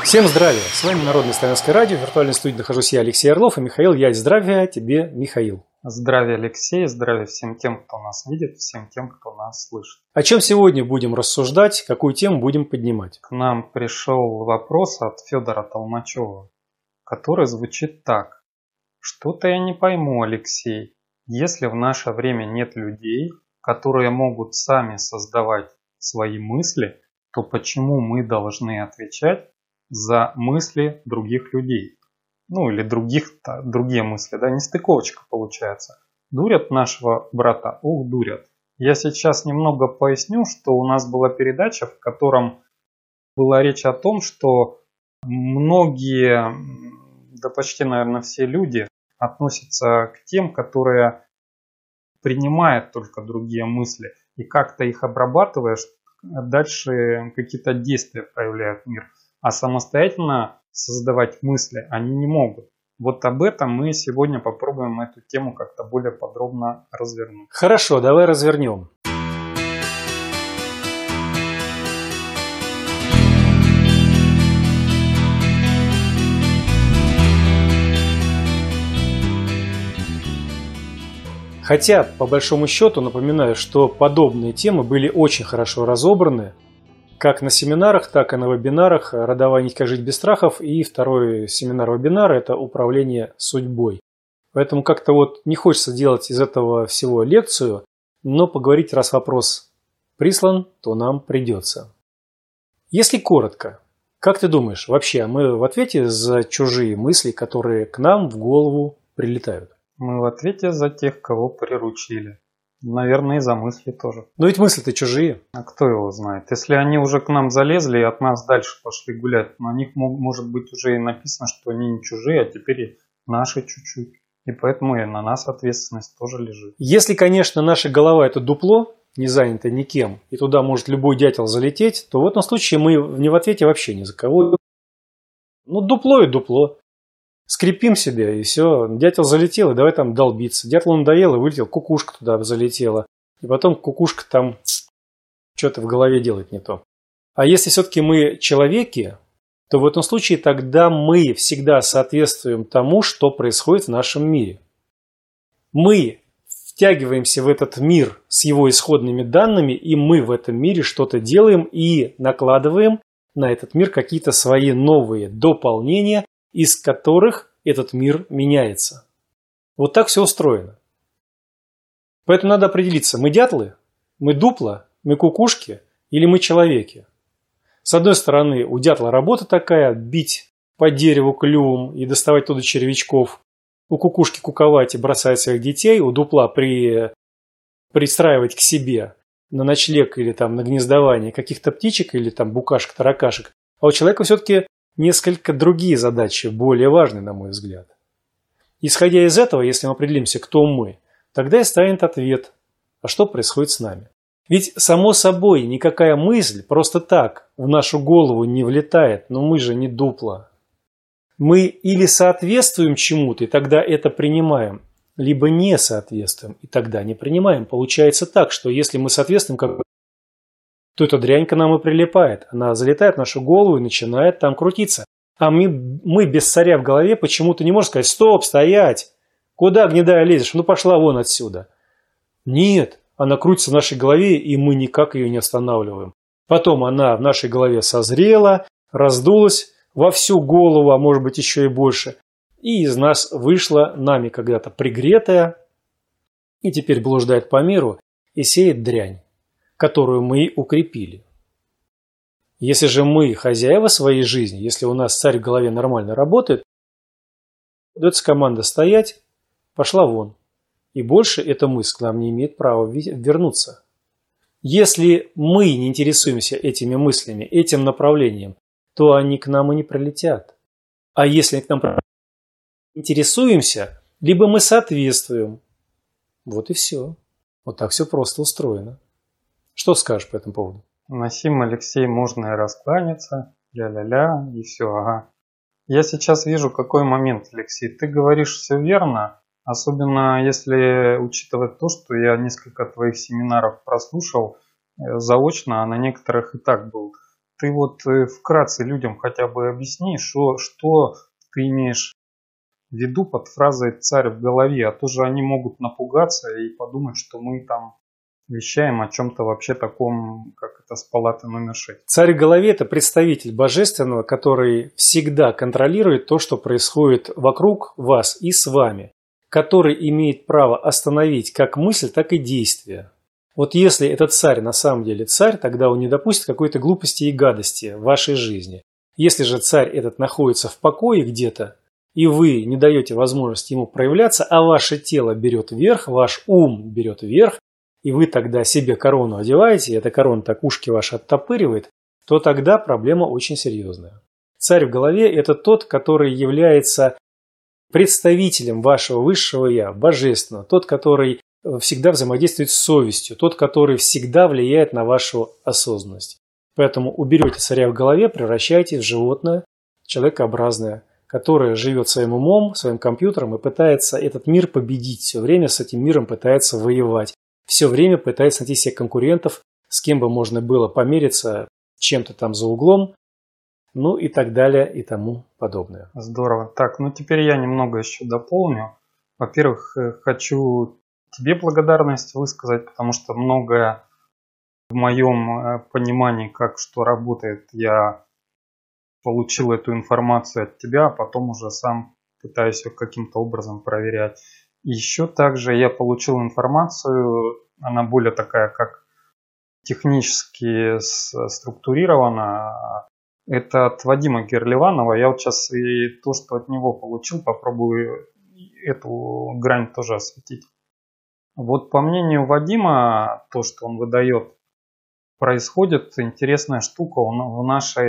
Всем здравия! С вами Народное славянское радио. В виртуальной студии нахожусь я, Алексей Орлов, и Михаил Ять. Здравия тебе, Михаил. Здравия, Алексей. Здравия всем тем, кто нас видит, всем тем, кто нас слышит. О чем сегодня будем рассуждать, какую тему будем поднимать? К нам пришел вопрос от Федора Толмачева, который звучит так. Что-то я не пойму, Алексей. Если в наше время нет людей, которые могут сами создавать свои мысли, то почему мы должны отвечать за мысли других людей? Ну или другие мысли, да, нестыковочка получается. Дурят нашего брата, дурят. Я сейчас немного поясню, что у нас была передача, в котором была речь о том, что многие, да почти, наверное, все люди относятся к тем, которые принимают только другие мысли и как-то их обрабатываешь, дальше какие-то действия проявляют в мир. А самостоятельно создавать мысли они не могут. Вот об этом мы сегодня попробуем эту тему как-то более подробно развернуть. Хорошо, давай развернем. Хотя, по большому счету, напоминаю, что подобные темы были очень хорошо разобраны как на семинарах, так и на вебинарах «Родовая нить. Как жить без страхов». И второй семинар-вебинар – это «Управление судьбой». Поэтому как-то вот не хочется делать из этого всего лекцию, но поговорить, раз вопрос прислан, то нам придется. Если коротко, как ты думаешь, вообще мы в ответе за чужие мысли, которые к нам в голову прилетают? Мы в ответе за тех, кого приручили. Наверное, и за мысли тоже. Но ведь мысли-то чужие. А кто его знает? Если они уже к нам залезли и от нас дальше пошли гулять, на них может быть уже и написано, что они не чужие, а теперь и наши чуть-чуть. И поэтому и на нас ответственность тоже лежит. Если, конечно, наша голова – это дупло, не занято никем, и туда может любой дятел залететь, то в этом случае мы не в ответе вообще ни за кого. Ну, дупло и дупло. Скрипим себе, и все. Дятел залетел, и давай там долбиться. Дятлу надоело, и вылетел, кукушка туда залетела. И потом кукушка там что-то в голове делает не то. А если все-таки мы человеки, то в этом случае тогда мы всегда соответствуем тому, что происходит в нашем мире. Мы втягиваемся в этот мир с его исходными данными, и мы в этом мире что-то делаем и накладываем на этот мир какие-то свои новые дополнения, из которых этот мир меняется. Вот так все устроено. Поэтому надо определиться, мы дятлы, мы дупла, мы кукушки или мы человеки. С одной стороны, у дятла работа такая, бить по дереву клювом и доставать туда червячков. У кукушки куковать и бросать своих детей, у дупла пристраивать к себе на ночлег или там на гнездование каких-то птичек или там букашек, таракашек. А у человека все-таки несколько другие задачи, более важные, на мой взгляд. Исходя из этого, если мы определимся, кто мы, тогда и станет ответ, а что происходит с нами. Ведь, само собой, никакая мысль просто так в нашу голову не влетает, но мы же не дупла. Мы или соответствуем чему-то, и тогда это принимаем, либо не соответствуем, и тогда не принимаем. Получается так, что если мы соответствуем то эта дрянь к нам и прилипает. Она залетает в нашу голову и начинает там крутиться. А мы без царя в голове почему-то не можем сказать: стоп, стоять, куда, гнедая, лезешь, ну пошла вон отсюда. Нет, она крутится в нашей голове, и мы никак ее не останавливаем. Потом она в нашей голове созрела, раздулась во всю голову, а может быть еще и больше, и из нас вышла нами когда-то пригретая, и теперь блуждает по миру и сеет дрянь, которую мы укрепили. Если же мы хозяева своей жизни, если у нас царь в голове нормально работает, дается команда стоять, пошла вон. И больше эта мысль к нам не имеет права вернуться. Если мы не интересуемся этими мыслями, этим направлением, то они к нам и не прилетят. А если к нам интересуемся, либо мы соответствуем. Вот и все. Вот так все просто устроено. Что скажешь по этому поводу? На сим, Алексей, можно и раскланяться, ля-ля-ля, и все, ага. Я сейчас вижу, какой момент, Алексей. Ты говоришь все верно, особенно если учитывать то, что я несколько твоих семинаров прослушал заочно, а на некоторых и так был ты вот вкратце людям хотя бы объясни, что ты имеешь в виду под фразой «царь в голове», а то же они могут напугаться и подумать, что мы там вещаем о чем-то вообще таком, как это с палаты номер 6. Царь в голове – это представитель божественного, который всегда контролирует то, что происходит вокруг вас и с вами, который имеет право остановить как мысль, так и действие. Вот если этот царь на самом деле царь, тогда он не допустит какой-то глупости и гадости в вашей жизни. Если же царь этот находится в покое где-то, и вы не даете возможности ему проявляться, а ваше тело берет верх, ваш ум берет верх, и вы тогда себе корону одеваете, и эта корона так ушки ваши оттопыривает, то тогда проблема очень серьезная. Царь в голове – это тот, который является представителем вашего высшего «я», божественного, тот, который всегда взаимодействует с совестью, тот, который всегда влияет на вашу осознанность. Поэтому уберете царя в голове, превращайте в животное, человекообразное, которое живет своим умом, своим компьютером и пытается этот мир победить, все время с этим миром пытается воевать, все время пытается найти себе конкурентов, с кем бы можно было помериться чем-то там за углом, ну и так далее и тому подобное. Здорово. Так, ну теперь я немного еще дополню. Во-первых, хочу тебе благодарность высказать, потому что многое в моем понимании, как что работает, я получил эту информацию от тебя, а потом уже сам пытаюсь ее каким-то образом проверять. Еще также я получил информацию, она более такая, как технически структурирована. Это от Вадима Герливанова. Я вот сейчас и то, что от него получил, попробую эту грань тоже осветить. Вот по мнению Вадима, то, что он выдает, происходит интересная штука в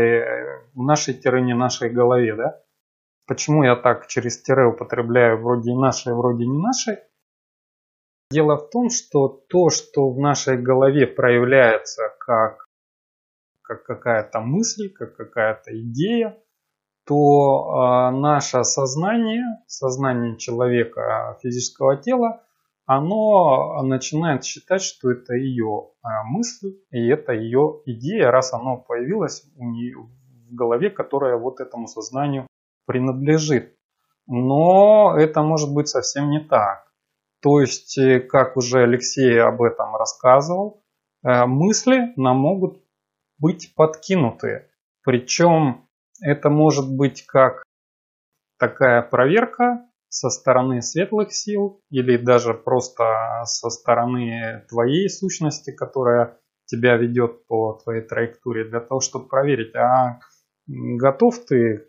нашей тире не нашей голове, да? Почему я так через тире употребляю вроде и нашей, вроде не нашей? Дело в том, что то, что в нашей голове проявляется как какая-то мысль, как какая-то идея, то наше сознание человека, физического тела, оно начинает считать, что это ее мысль и это ее идея, раз оно появилось у нее в голове, которая вот этому сознанию принадлежит. Но это может быть совсем не так. То есть, как уже Алексей об этом рассказывал, мысли нам могут быть подкинуты. Причем это может быть как такая проверка со стороны светлых сил или даже просто со стороны твоей сущности, которая тебя ведет по твоей траектории, для того, чтобы проверить, а готов ты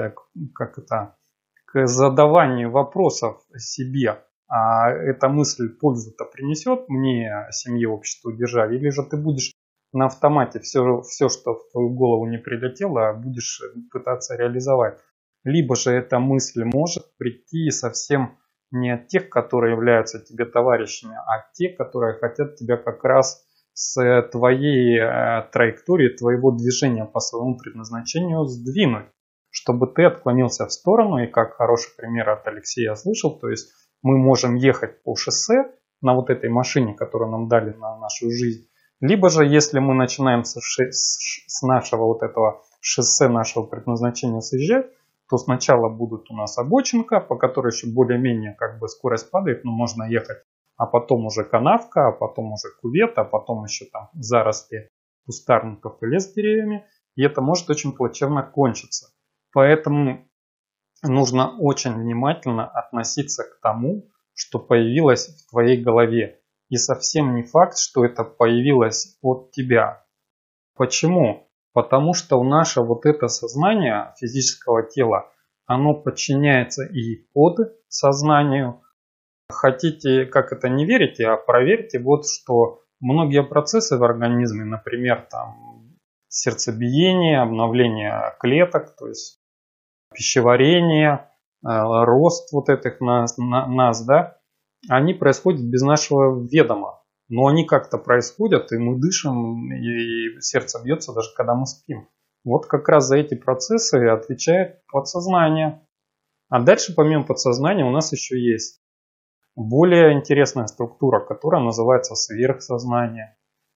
к задаванию вопросов себе, а эта мысль пользу-то принесет мне, семье, обществу, державе, или же ты будешь на автомате все, что в твою голову не прилетело, будешь пытаться реализовать. Либо же эта мысль может прийти совсем не от тех, которые являются тебе товарищами, а от тех, которые хотят тебя как раз с твоей траектории, твоего движения по своему предназначению сдвинуть, чтобы ты отклонился в сторону. И как хороший пример от Алексея слышал, то есть мы можем ехать по шоссе на вот этой машине, которую нам дали на нашу жизнь. Либо же, если мы начинаем с нашего вот этого шоссе, нашего предназначения съезжать, то сначала будет у нас обочинка, по которой еще более-менее как бы скорость падает, но можно ехать, а потом уже канавка, а потом уже кювет, а потом еще там заросли кустарников и лес с деревьями, и это может очень плачевно кончиться. Поэтому нужно очень внимательно относиться к тому, что появилось в твоей голове. И совсем не факт, что это появилось от тебя. Почему? Потому что наше вот это сознание физического тела, оно подчиняется и под сознанию. Хотите, как это не верите, а проверьте вот, что многие процессы в организме, например, там сердцебиение, обновление клеток, то есть пищеварение, рост вот этих нас, да, они происходят без нашего ведома. Но они как-то происходят, и мы дышим, и сердце бьется, даже когда мы спим. Вот как раз за эти процессы отвечает подсознание. А дальше, помимо подсознания, у нас еще есть более интересная структура, которая называется сверхсознание.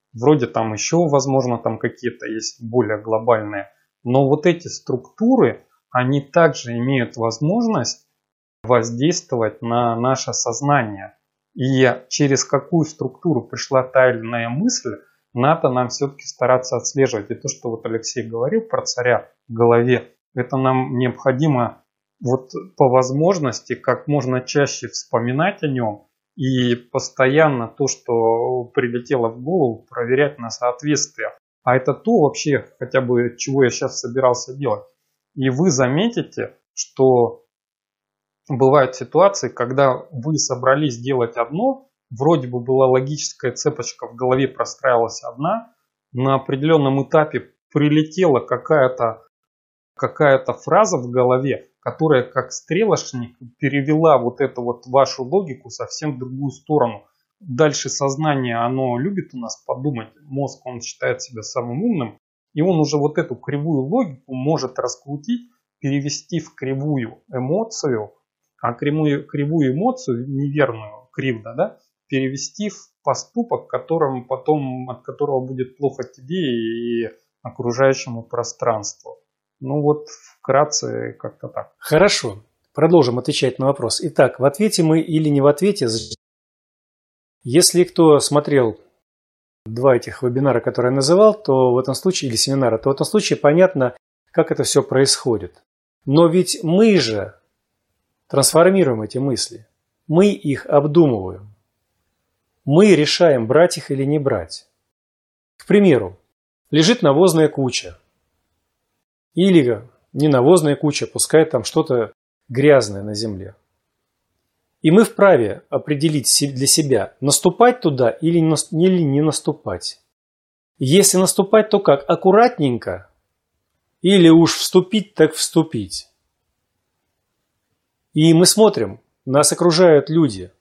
вроде там еще, возможно, там какие-то есть более глобальные. Но вот эти структуры, они также имеют возможность воздействовать на наше сознание. И через какую структуру пришла та или иная мысль, надо нам все-таки стараться отслеживать. И то, что вот Алексей говорил про царя в голове, это нам необходимо вот по возможности как можно чаще вспоминать о нем и постоянно то, что прилетело в голову, проверять на соответствие. А это то вообще, хотя бы, чего я сейчас собирался делать. И вы заметите, что бывают ситуации, когда вы собрались делать одно, вроде бы была логическая цепочка, в голове простраивалась одна, на определенном этапе прилетела какая-то фраза в голове, которая как стрелочник перевела вот эту вот вашу логику совсем в другую сторону. Дальше сознание, оно любит у нас подумать, мозг, он считает себя самым умным, и он уже вот эту кривую логику может раскрутить, перевести в кривую эмоцию, а кривую эмоцию, неверную, кривда, да, перевести в поступок, которым потом, от которого будет плохо тебе и окружающему пространству. Ну вот вкратце как-то так. Хорошо, продолжим отвечать на вопрос. Итак, в ответе мы или не в ответе? Если кто смотрел два этих вебинара, которые я называл, то в этом случае, или семинара, то в этом случае понятно, как это все происходит. Но ведь мы же трансформируем эти мысли. Мы их обдумываем. Мы решаем, брать их или не брать. К примеру, лежит навозная куча. Или не навозная куча, пускай там что-то грязное на земле. И мы вправе определить для себя, наступать туда или не наступать. Если наступать, то как? Аккуратненько? Или уж вступить, так вступить? И мы смотрим, нас окружают люди.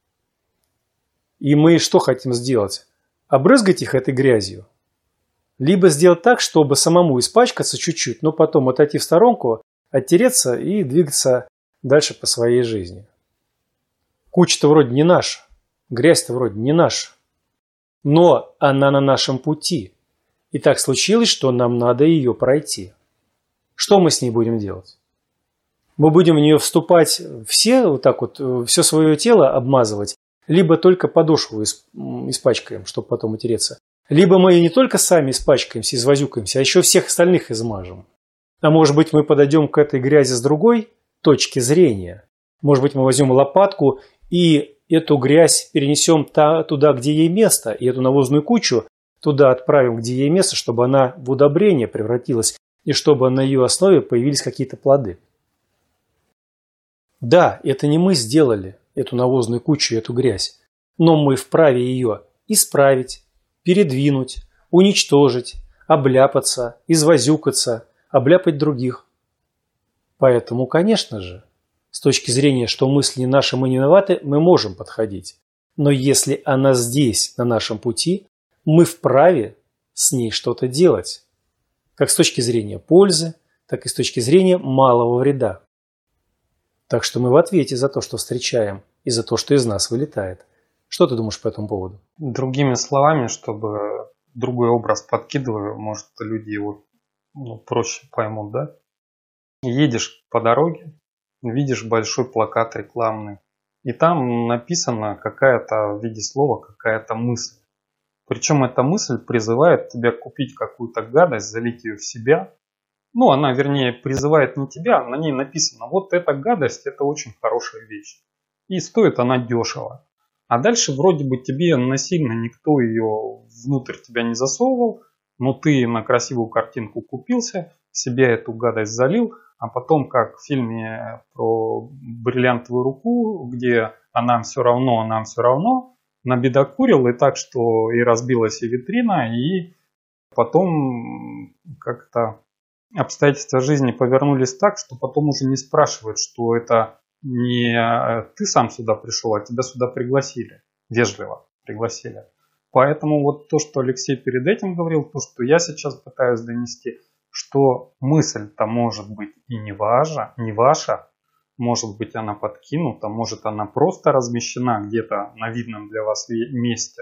И мы что хотим сделать? Обрызгать их этой грязью? Либо сделать так, чтобы самому испачкаться чуть-чуть, но потом отойти в сторонку, оттереться и двигаться дальше по своей жизни. Куча-то вроде не наша, грязь-то вроде не наша, но она на нашем пути. И так случилось, что нам надо ее пройти. Что мы с ней будем делать? Мы будем в нее вступать все, вот так вот, все свое тело обмазывать, либо только подошву испачкаем, чтобы потом утереться. Либо мы не только сами испачкаемся, извозюкаемся, а еще всех остальных измажем. А может быть, мы подойдем к этой грязи с другой точки зрения. Может быть, мы возьмем лопатку и эту грязь перенесем туда, где ей место, и эту навозную кучу туда отправим, где ей место, чтобы она в удобрение превратилась, и чтобы на ее основе появились какие-то плоды. Да, это не мы сделали эту навозную кучу, эту грязь, но мы вправе ее исправить, передвинуть, уничтожить, обляпаться, извозюкаться, обляпать других. Поэтому, конечно же, с точки зрения, что мысли не наши, мы не виноваты, мы можем подходить. Но если она здесь, на нашем пути, мы вправе с ней что-то делать. Как с точки зрения пользы, так и с точки зрения малого вреда. Так что мы в ответе за то, что встречаем, и за то, что из нас вылетает. Что ты думаешь по этому поводу? Другими словами, чтобы другой образ подкидываю, может, люди его проще поймут, да? Едешь по дороге, видишь большой плакат рекламный, и там написано какая-то в виде слова, какая-то мысль. Причем эта мысль призывает тебя купить какую-то гадость, залить ее в себя. Ну, она, вернее, призывает не тебя, на ней написано, вот эта гадость, это очень хорошая вещь. И стоит она дешево. А дальше вроде бы тебе насильно никто ее внутрь тебя не засовывал, но ты на красивую картинку купился, в себя эту гадость залил, а потом, как в фильме про бриллиантовую руку, где «а нам все равно», набедокурил и так, что и разбилась и витрина, и потом как-то обстоятельства жизни повернулись так, что потом уже не спрашивают, что это не ты сам сюда пришел, а тебя сюда пригласили, вежливо пригласили. Поэтому вот то, что Алексей перед этим говорил, то, что я сейчас пытаюсь донести, что мысль-то может быть и не ваша, может быть она подкинута, может она просто размещена где-то на видном для вас месте.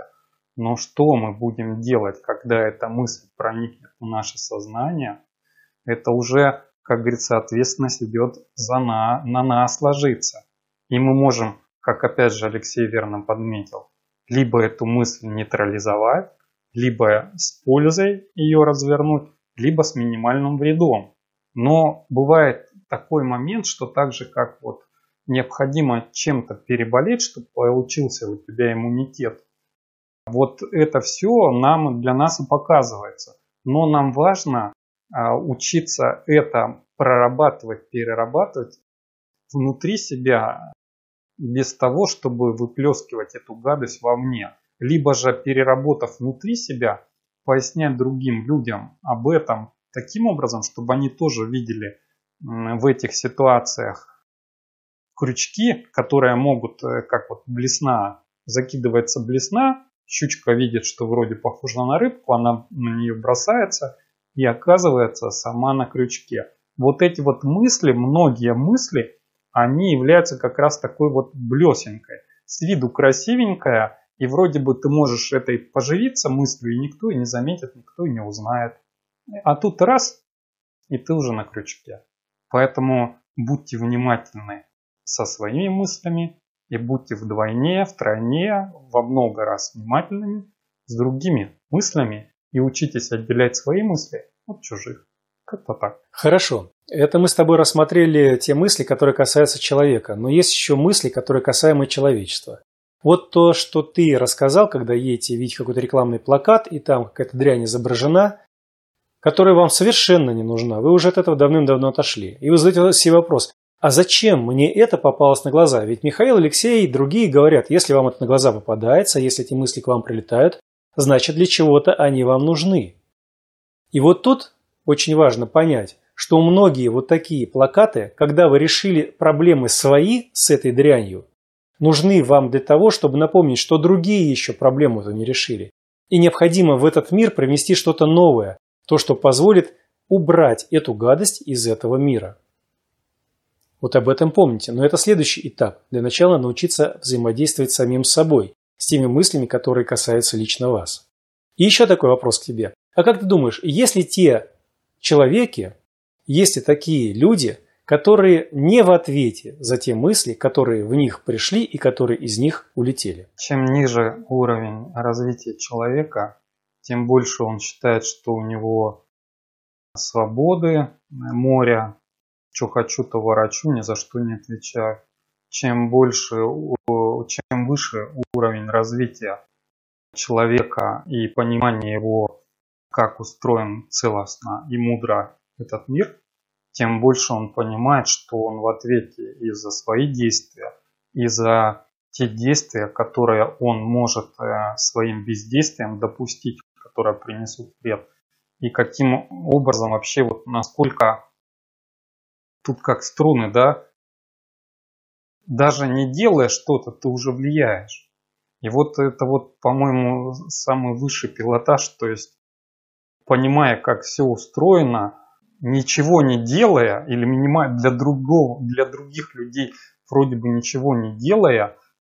Но что мы будем делать, когда эта мысль проникнет в наше сознание, это уже, как говорится, ответственность идет на нас ложится. И мы можем, как опять же Алексей верно подметил, либо эту мысль нейтрализовать, либо с пользой ее развернуть, либо с минимальным вредом. Но бывает такой момент, что так же, как вот необходимо чем-то переболеть, чтобы получился у тебя иммунитет. Вот это все для нас и показывается. Но нам важно учиться это прорабатывать, перерабатывать внутри себя, без того, чтобы выплескивать эту гадость вовне. Либо же, переработав внутри себя, пояснять другим людям об этом таким образом, чтобы они тоже видели в этих ситуациях крючки, которые могут, как вот блесна, закидывается блесна, щучка видит, что вроде похожа на рыбку, она на нее бросается и оказывается сама на крючке. Вот эти вот мысли, многие мысли, они являются как раз такой вот блесенкой. С виду красивенькая, и вроде бы ты можешь этой поживиться мыслью, и никто и не заметит, никто и не узнает. А тут раз, и ты уже на крючке. Поэтому будьте внимательны со своими мыслями и будьте вдвойне, втройне, во много раз внимательными с другими мыслями и учитесь отделять свои мысли от чужих. Как-то так. Хорошо. Это мы с тобой рассмотрели те мысли, которые касаются человека. Но есть еще мысли, которые касаемы человечества. Вот то, что ты рассказал, когда едете, видите какой-то рекламный плакат, и там какая-то дрянь изображена, которая вам совершенно не нужна. Вы уже от этого давным-давно отошли. И вы задаете себе вопрос, а зачем мне это попалось на глаза? Ведь Михаил, Алексей и другие говорят, если вам это на глаза попадается, если эти мысли к вам прилетают, значит для чего-то они вам нужны. И вот тут очень важно понять, что многие вот такие плакаты, когда вы решили проблемы свои с этой дрянью, нужны вам для того, чтобы напомнить, что другие еще проблему-то не решили. И необходимо в этот мир привнести что-то новое, то, что позволит убрать эту гадость из этого мира. Вот об этом помните. Но это следующий этап. Для начала научиться взаимодействовать с самим собой, с теми мыслями, которые касаются лично вас. И еще такой вопрос к тебе. А как ты думаешь, есть ли те человеки, есть ли такие люди, которые не в ответе за те мысли, которые в них пришли и которые из них улетели? Чем ниже уровень развития человека, тем больше он считает, что у него свободы, моря, что хочу, то ворочу, ни за что не отвечаю. Чем выше уровень развития человека и понимание его, как устроен целостно и мудро этот мир, тем больше он понимает, что он в ответе и за свои действия, и за те действия, которые он может своим бездействием допустить, которые принесут вред. И каким образом вообще, вот насколько тут как струны, да, даже не делая что-то, ты уже влияешь. И вот это вот, по-моему, самый высший пилотаж, то есть понимая, как все устроено, ничего не делая, или минимально для других людей вроде бы ничего не делая,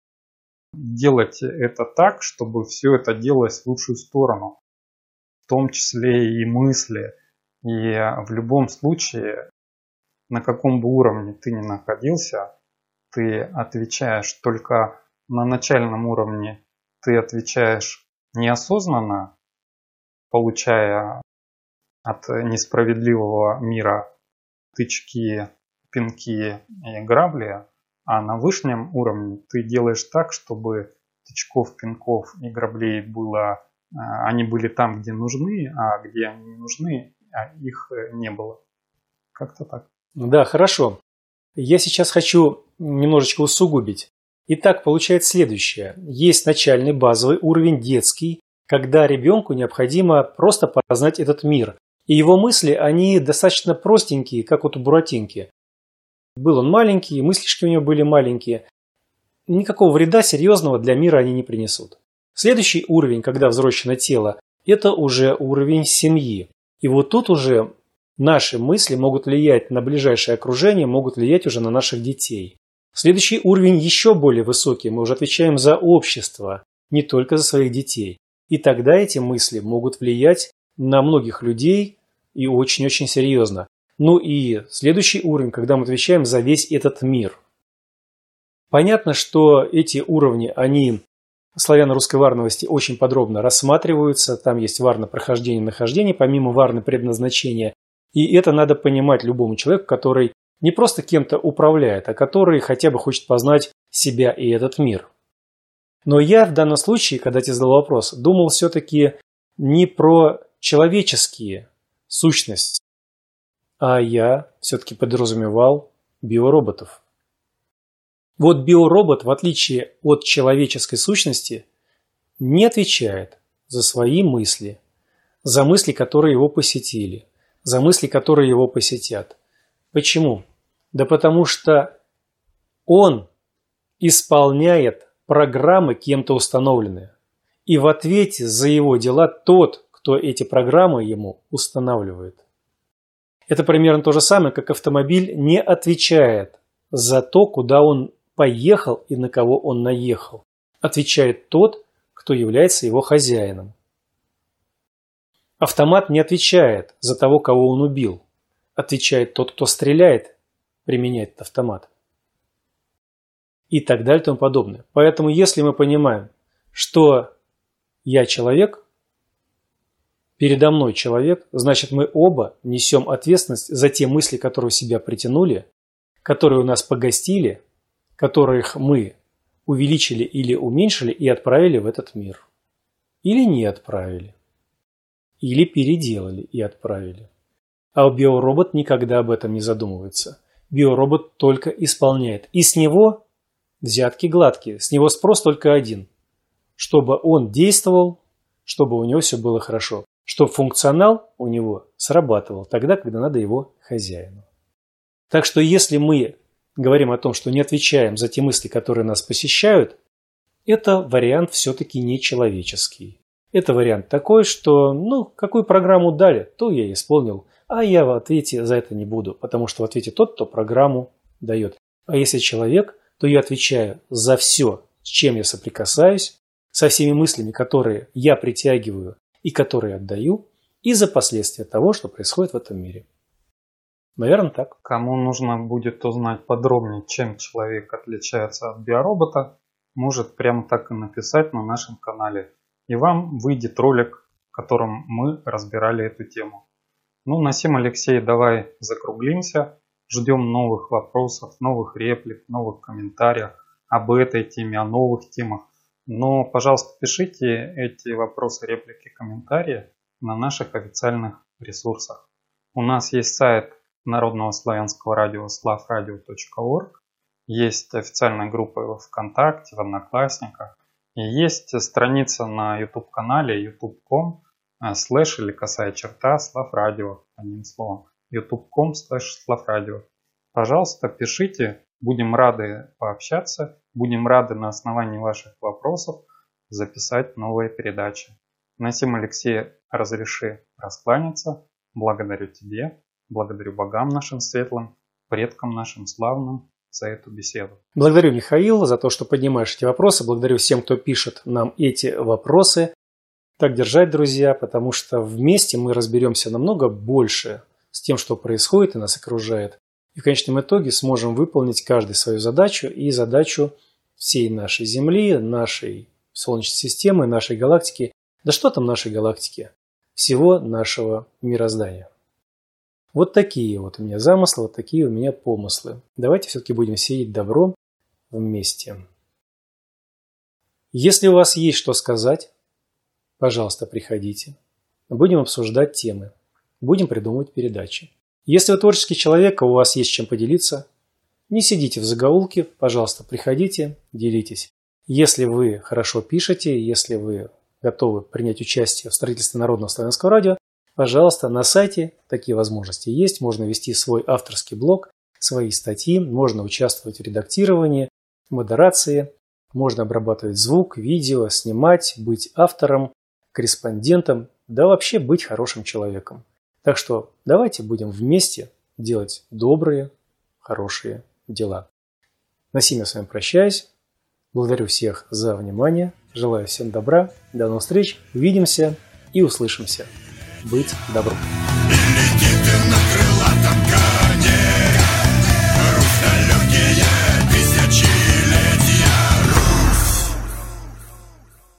делать это так, чтобы все это делалось в лучшую сторону, в том числе и мысли. И в любом случае, на каком бы уровне ты ни находился, ты отвечаешь только на начальном уровне, ты отвечаешь неосознанно, получая от несправедливого мира тычки, пинки и грабли, а на высшем уровне ты делаешь так, чтобы тычков, пинков и граблей было, они были там, где нужны, а где они не нужны, их не было. Как-то так. Да, хорошо. Я сейчас хочу немножечко усугубить. Итак, получается следующее. Есть начальный базовый уровень, детский, когда ребенку необходимо просто познать этот мир. И его мысли, они достаточно простенькие, как вот у Буратинки. Был он маленький, и мыслишки у него были маленькие. Никакого вреда серьезного для мира они не принесут. Следующий уровень, когда взросшено тело, это уже уровень семьи. И вот тут уже наши мысли могут влиять на ближайшее окружение, могут влиять уже на наших детей. Следующий уровень еще более высокий. Мы уже отвечаем за общество, не только за своих детей. И тогда эти мысли могут влиять на многих людей и очень-очень серьезно. Ну и следующий уровень, когда мы отвечаем за весь этот мир. Понятно, что эти уровни, они в славяно-русской варновости очень подробно рассматриваются. Там есть варно прохождение и нахождение, помимо варны предназначения. И это надо понимать любому человеку, который не просто кем-то управляет, а который хотя бы хочет познать себя и этот мир. Но я в данном случае, когда тебе задал вопрос, думал все-таки не про человеческие сущности, а я все-таки подразумевал биороботов. Вот биоробот, в отличие от человеческой сущности, не отвечает за свои мысли, за мысли, которые его посетили, за мысли, которые его посетят. Почему? Да потому что он исполняет программы, кем-то установленные. И в ответе за его дела тот, кто эти программы ему устанавливает. Это примерно то же самое, как автомобиль не отвечает за то, куда он поехал и на кого он наехал. Отвечает тот, кто является его хозяином. Автомат не отвечает за того, кого он убил. Отвечает тот, кто стреляет, применяет автомат. И так далее и тому подобное. Поэтому если мы понимаем, что я человек, передо мной человек, значит мы оба несем ответственность за те мысли, которые в себя притянули, которые у нас погостили, которых мы увеличили или уменьшили и отправили в этот мир. Или не отправили. Или переделали и отправили. А биоробот никогда об этом не задумывается. Биоробот только исполняет. И с него взятки гладкие. С него спрос только один. Чтобы он действовал, чтобы у него все было хорошо. Чтобы функционал у него срабатывал тогда, когда надо его хозяину. Так что если мы говорим о том, что не отвечаем за те мысли, которые нас посещают, это вариант все-таки не человеческий. Это вариант такой, что, какую программу дали, то я исполнил, а я в ответе за это не буду, потому что в ответе тот, кто программу дает. А если человек, то я отвечаю за все, с чем я соприкасаюсь, со всеми мыслями, которые я притягиваю и которые отдаю, и за последствия того, что происходит в этом мире. Наверное, так. Кому нужно будет узнать подробнее, чем человек отличается от биоробота, может прямо так и написать на нашем канале. И вам выйдет ролик, в котором мы разбирали эту тему. На сим, Алексей, давай закруглимся. Ждем новых вопросов, новых реплик, новых комментариев об этой теме, о новых темах. Но, пожалуйста, пишите эти вопросы, реплики, комментарии на наших официальных ресурсах. У нас есть сайт Народного славянского радио slavradio.org, есть официальная группа в ВКонтакте, в Одноклассниках, и есть страница на YouTube-канале youtube.com/ или косая черта slavradio, одним словом, youtube.com/slavradio. Пожалуйста, пишите, будем рады пообщаться, будем рады на основании ваших вопросов записать новые передачи. На сим, Алексей, разреши раскланяться. Благодарю тебе. Благодарю богам нашим светлым, предкам нашим славным за эту беседу. Благодарю, Михаил, за то, что поднимаешь эти вопросы. Благодарю всем, кто пишет нам эти вопросы. Так держать, друзья, потому что вместе мы разберемся намного больше с тем, что происходит и нас окружает. И в конечном итоге сможем выполнить каждый свою задачу и задачу всей нашей Земли, нашей Солнечной системы, нашей галактики. Да что там нашей галактики? Всего нашего мироздания. Вот такие вот у меня замыслы, вот такие у меня помыслы. Давайте все-таки будем сеять добро вместе. Если у вас есть что сказать, пожалуйста, приходите. Будем обсуждать темы. Будем придумывать передачи. Если вы творческий человек, а у вас есть чем поделиться, не сидите в закоулке, пожалуйста, приходите, делитесь. Если вы хорошо пишете, если вы готовы принять участие в строительстве Народного славянского радио, пожалуйста, на сайте такие возможности есть. Можно вести свой авторский блог, свои статьи, можно участвовать в редактировании, модерации, можно обрабатывать звук, видео, снимать, быть автором, корреспондентом, да вообще быть хорошим человеком. Так что давайте будем вместе делать добрые, хорошие дела. На сим я с вами прощаюсь. Благодарю всех за внимание. Желаю всем добра. До новых встреч. Увидимся и услышимся. Быть добру.